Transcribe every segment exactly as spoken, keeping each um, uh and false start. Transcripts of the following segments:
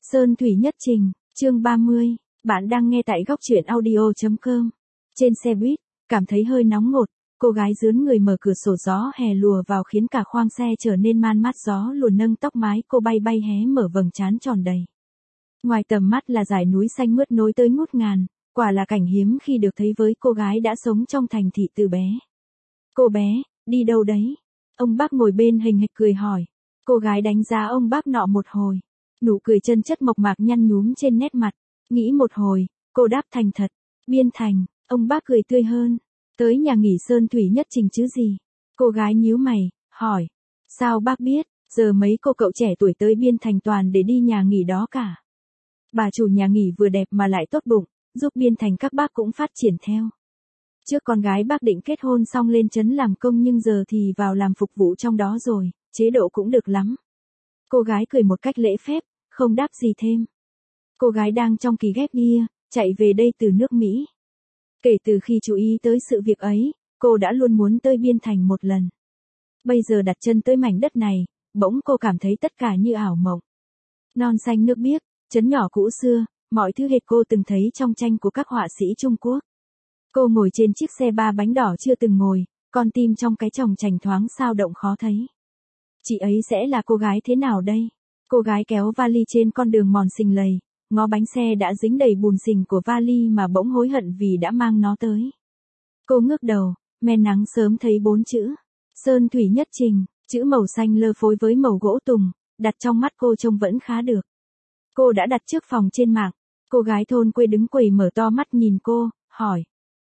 Sơn Thủy Nhất Trình, chương ba mươi, bạn đang nghe tại góc truyện audio.com. Trên xe buýt, cảm thấy hơi nóng ngột, cô gái dướn người mở cửa sổ gió hè lùa vào khiến cả khoang xe trở nên man mát, gió luồn nâng tóc mái cô bay bay hé mở vầng trán tròn đầy. Ngoài tầm mắt là dải núi xanh mướt nối tới ngút ngàn, quả là cảnh hiếm khi được thấy với cô gái đã sống trong thành thị từ bé. Cô bé, đi đâu đấy? Ông bác ngồi bên hình hịch cười hỏi. Cô gái đánh giá ông bác nọ một hồi. Nụ cười chân chất mộc mạc nhăn nhúm trên nét mặt. Nghĩ một hồi, cô đáp thành thật. Biên Thành, ông bác cười tươi hơn. Tới nhà nghỉ Sơn Thủy Nhất Trình chứ gì? Cô gái nhíu mày, hỏi. Sao bác biết, giờ mấy cô cậu trẻ tuổi tới Biên Thành toàn để đi nhà nghỉ đó cả. Bà chủ nhà nghỉ vừa đẹp mà lại tốt bụng, giúp Biên Thành các bác cũng phát triển theo. Trước con gái bác định kết hôn xong lên trấn làm công nhưng giờ thì vào làm phục vụ trong đó rồi, chế độ cũng được lắm. Cô gái cười một cách lễ phép, không đáp gì thêm. Cô gái đang trong kỳ ghép year, chạy về đây từ nước Mỹ. Kể từ khi chú ý tới sự việc ấy, cô đã luôn muốn tới Biên Thành một lần. Bây giờ đặt chân tới mảnh đất này, bỗng cô cảm thấy tất cả như ảo mộng. Non xanh nước biếc, trấn nhỏ cũ xưa, mọi thứ hệt cô từng thấy trong tranh của các họa sĩ Trung Quốc. Cô ngồi trên chiếc xe ba bánh đỏ chưa từng ngồi, con tim trong cái chòng chành thoáng sao động khó thấy. Chị ấy sẽ là cô gái thế nào đây? Cô gái kéo vali trên con đường mòn xình lầy, ngó bánh xe đã dính đầy bùn xình của vali mà bỗng hối hận vì đã mang nó tới. Cô ngước đầu, men nắng sớm thấy bốn chữ. Sơn Thủy Nhất Trình, chữ màu xanh lơ phối với màu gỗ tùng, đặt trong mắt cô trông vẫn khá được. Cô đã đặt trước phòng trên mạng. Cô gái thôn quê đứng quầy mở to mắt nhìn cô, hỏi.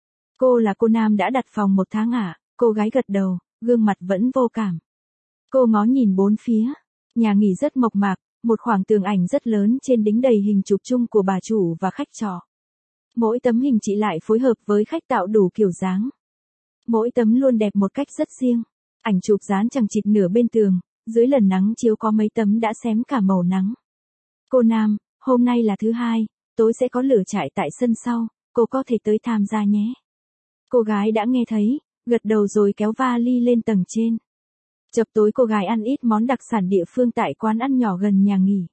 Cô là cô Nam đã đặt phòng một tháng à? Cô gái gật đầu, gương mặt vẫn vô cảm. Cô ngó nhìn bốn phía. Nhà nghỉ rất mộc mạc, một khoảng tường ảnh rất lớn trên đính đầy hình chụp chung của bà chủ và khách trọ. Mỗi tấm hình chị lại phối hợp với khách tạo đủ kiểu dáng. Mỗi tấm luôn đẹp một cách rất riêng. Ảnh chụp dán chằng chịt nửa bên tường, dưới lần nắng chiếu có mấy tấm đã xém cả màu nắng. Cô Nam, hôm nay là thứ hai, tối sẽ có lửa trại tại sân sau, cô có thể tới tham gia nhé. Cô gái đã nghe thấy, gật đầu rồi kéo vali lên tầng trên. Chập tối cô gái ăn ít món đặc sản địa phương tại quán ăn nhỏ gần nhà nghỉ.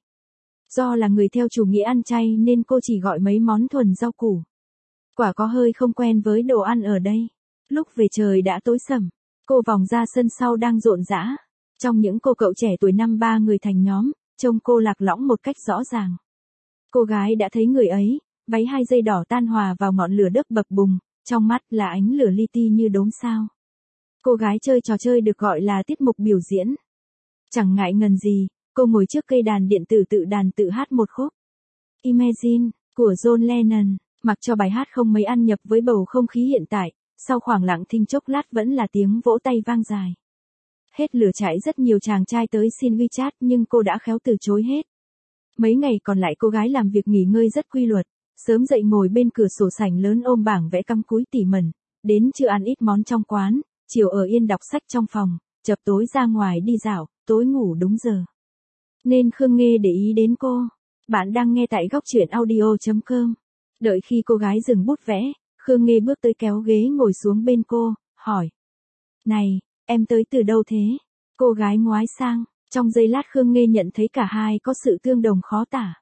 Do là người theo chủ nghĩa ăn chay nên cô chỉ gọi mấy món thuần rau củ. Quả có hơi không quen với đồ ăn ở đây. Lúc về trời đã tối sầm, cô vòng ra sân sau đang rộn rã. Trong những cô cậu trẻ tuổi năm ba người thành nhóm, trông cô lạc lõng một cách rõ ràng. Cô gái đã thấy người ấy, váy hai dây đỏ tan hòa vào ngọn lửa đớp bập bùng, trong mắt là ánh lửa li ti như đốm sao. Cô gái chơi trò chơi được gọi là tiết mục biểu diễn. Chẳng ngại ngần gì, cô ngồi trước cây đàn điện tử tự đàn tự hát một khúc. Imagine, của John Lennon, mặc cho bài hát không mấy ăn nhập với bầu không khí hiện tại, sau khoảng lặng thinh chốc lát vẫn là tiếng vỗ tay vang dài. Hết lửa trại rất nhiều chàng trai tới xin WeChat nhưng cô đã khéo từ chối hết. Mấy ngày còn lại cô gái làm việc nghỉ ngơi rất quy luật, sớm dậy ngồi bên cửa sổ sảnh lớn ôm bảng vẽ cắm cúi tỉ mẩn, đến trưa ăn ít món trong quán, chiều ở yên đọc sách trong phòng, chập tối ra ngoài đi dạo, tối ngủ đúng giờ. Nên Khương Nghê để ý đến cô. Bạn đang nghe tại góc truyện audio.com. Đợi khi cô gái dừng bút vẽ, Khương Nghê bước tới kéo ghế ngồi xuống bên cô, hỏi. Này, em tới từ đâu thế? Cô gái ngoái sang, trong giây lát Khương Nghê nhận thấy cả hai có sự tương đồng khó tả.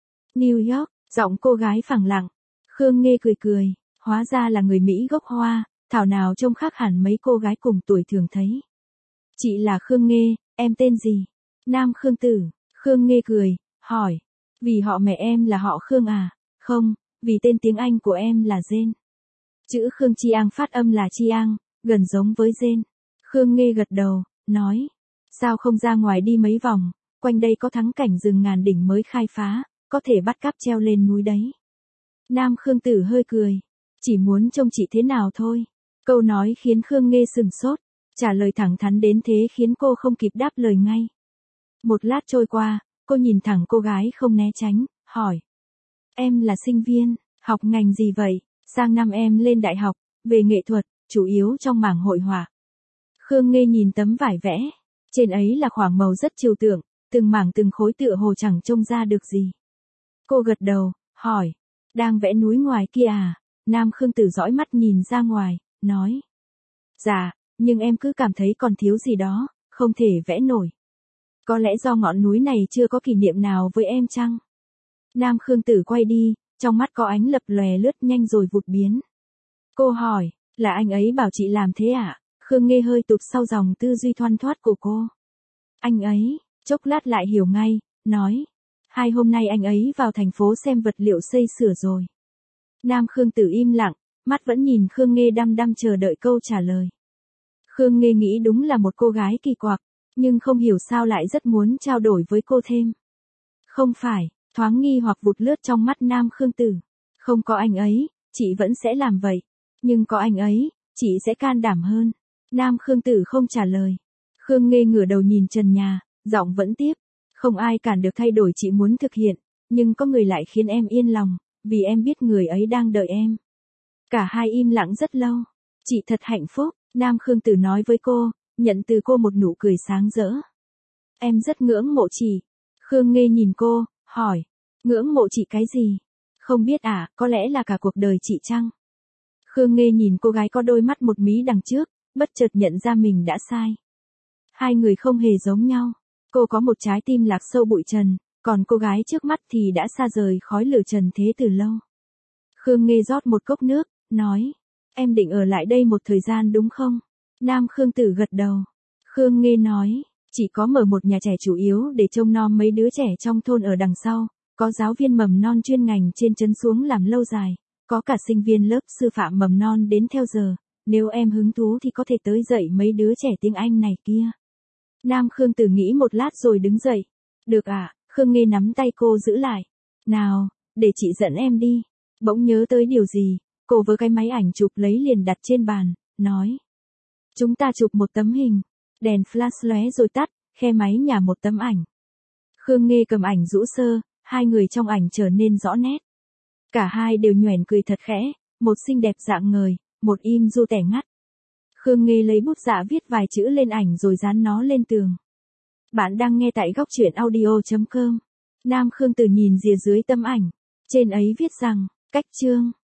New York, giọng cô gái phẳng lặng. Khương Nghê cười cười, hóa ra là người Mỹ gốc Hoa, thảo nào trông khác hẳn mấy cô gái cùng tuổi thường thấy. Chị là Khương Nghê, em tên gì? Nam Khương Tử. Khương Nghê cười, hỏi. Vì họ mẹ em là họ Khương à? Không, vì tên tiếng Anh của em là Jane. Chữ Khương Chi Ang phát âm là Chi Ang, gần giống với Jane. Khương Nghê gật đầu, nói. Sao không ra ngoài đi mấy vòng, quanh đây có thắng cảnh rừng ngàn đỉnh mới khai phá, có thể bắt cáp treo lên núi đấy. Nam Khương Tử hơi cười. Chỉ muốn trông chị thế nào thôi. Câu nói khiến Khương Nghê sừng sốt. Trả lời thẳng thắn đến thế khiến cô không kịp đáp lời ngay. Một lát trôi qua, cô nhìn thẳng cô gái không né tránh, hỏi. Em là sinh viên, học ngành gì vậy? Sang năm em lên đại học, về nghệ thuật, chủ yếu trong mảng hội họa. Khương Nghê nhìn tấm vải vẽ. Trên ấy là khoảng màu rất trừu tượng, từng mảng từng khối tựa hồ chẳng trông ra được gì. Cô gật đầu, hỏi. Đang vẽ núi ngoài kia à? Nam Khương Tử dõi mắt nhìn ra ngoài, nói. Dạ, nhưng em cứ cảm thấy còn thiếu gì đó, không thể vẽ nổi. Có lẽ do ngọn núi này chưa có kỷ niệm nào với em chăng? Nam Khương Tử quay đi, trong mắt có ánh lập lòe lướt nhanh rồi vụt biến. Cô hỏi, là anh ấy bảo chị làm thế ạ? À? Khương Nghê hơi tụt sau dòng tư duy thoăn thoắt của cô. Anh ấy, chốc lát lại hiểu ngay, nói. Hai hôm nay anh ấy vào thành phố xem vật liệu xây sửa rồi. Nam Khương Tử im lặng, mắt vẫn nhìn Khương Nghê đăm đăm chờ đợi câu trả lời. Khương Nghê nghĩ đúng là một cô gái kỳ quặc, nhưng không hiểu sao lại rất muốn trao đổi với cô thêm. Không phải, thoáng nghi hoặc vụt lướt trong mắt Nam Khương Tử. Không có anh ấy, chị vẫn sẽ làm vậy. Nhưng có anh ấy, chị sẽ can đảm hơn. Nam Khương Tử không trả lời. Khương Nghê ngửa đầu nhìn trần nhà, giọng vẫn tiếp. Không ai cản được thay đổi chị muốn thực hiện, nhưng có người lại khiến em yên lòng, vì em biết người ấy đang đợi em. Cả hai im lặng rất lâu. Chị thật hạnh phúc, Nam Khương Tử nói với cô, nhận từ cô một nụ cười sáng rỡ. Em rất ngưỡng mộ chị. Khương Nghê nhìn cô, hỏi. Ngưỡng mộ chị cái gì? Không biết à, có lẽ là cả cuộc đời chị chăng? Khương Nghê nhìn cô gái có đôi mắt một mí đằng trước, bất chợt nhận ra mình đã sai. Hai người không hề giống nhau. Cô có một trái tim lạc sâu bụi trần, còn cô gái trước mắt thì đã xa rời khói lửa trần thế từ lâu. Khương Nghê rót một cốc nước, nói. Em định ở lại đây một thời gian đúng không? Nam Khương Tử gật đầu. Khương Nghê nói. Chỉ có mở một nhà trẻ chủ yếu để trông nom mấy đứa trẻ trong thôn ở đằng sau, có giáo viên mầm non chuyên ngành trên trấn xuống làm lâu dài, có cả sinh viên lớp sư phạm mầm non đến theo giờ, nếu em hứng thú thì có thể tới dạy mấy đứa trẻ tiếng Anh này kia. Nam Khương Tử nghĩ một lát rồi đứng dậy. Được ạ, à, Khương Nghê nắm tay cô giữ lại. Nào, để chị dẫn em đi. Bỗng nhớ tới điều gì, cô với cái máy ảnh chụp lấy liền đặt trên bàn, nói. Chúng ta chụp một tấm hình. Đèn flash lóe rồi tắt, khe máy nhả một tấm ảnh. Khương Nghê cầm ảnh rũ sơ, hai người trong ảnh trở nên rõ nét. Cả hai đều nhoẻn cười thật khẽ, một xinh đẹp dạng ngời, một im du tẻ ngắt. Khương Nghê lấy bút dạ viết vài chữ lên ảnh rồi dán nó lên tường. Bạn đang nghe tại góc truyện audio chấm com. Nam Khương Tử nhìn rìa dưới tấm ảnh. Trên ấy viết rằng, cách chương.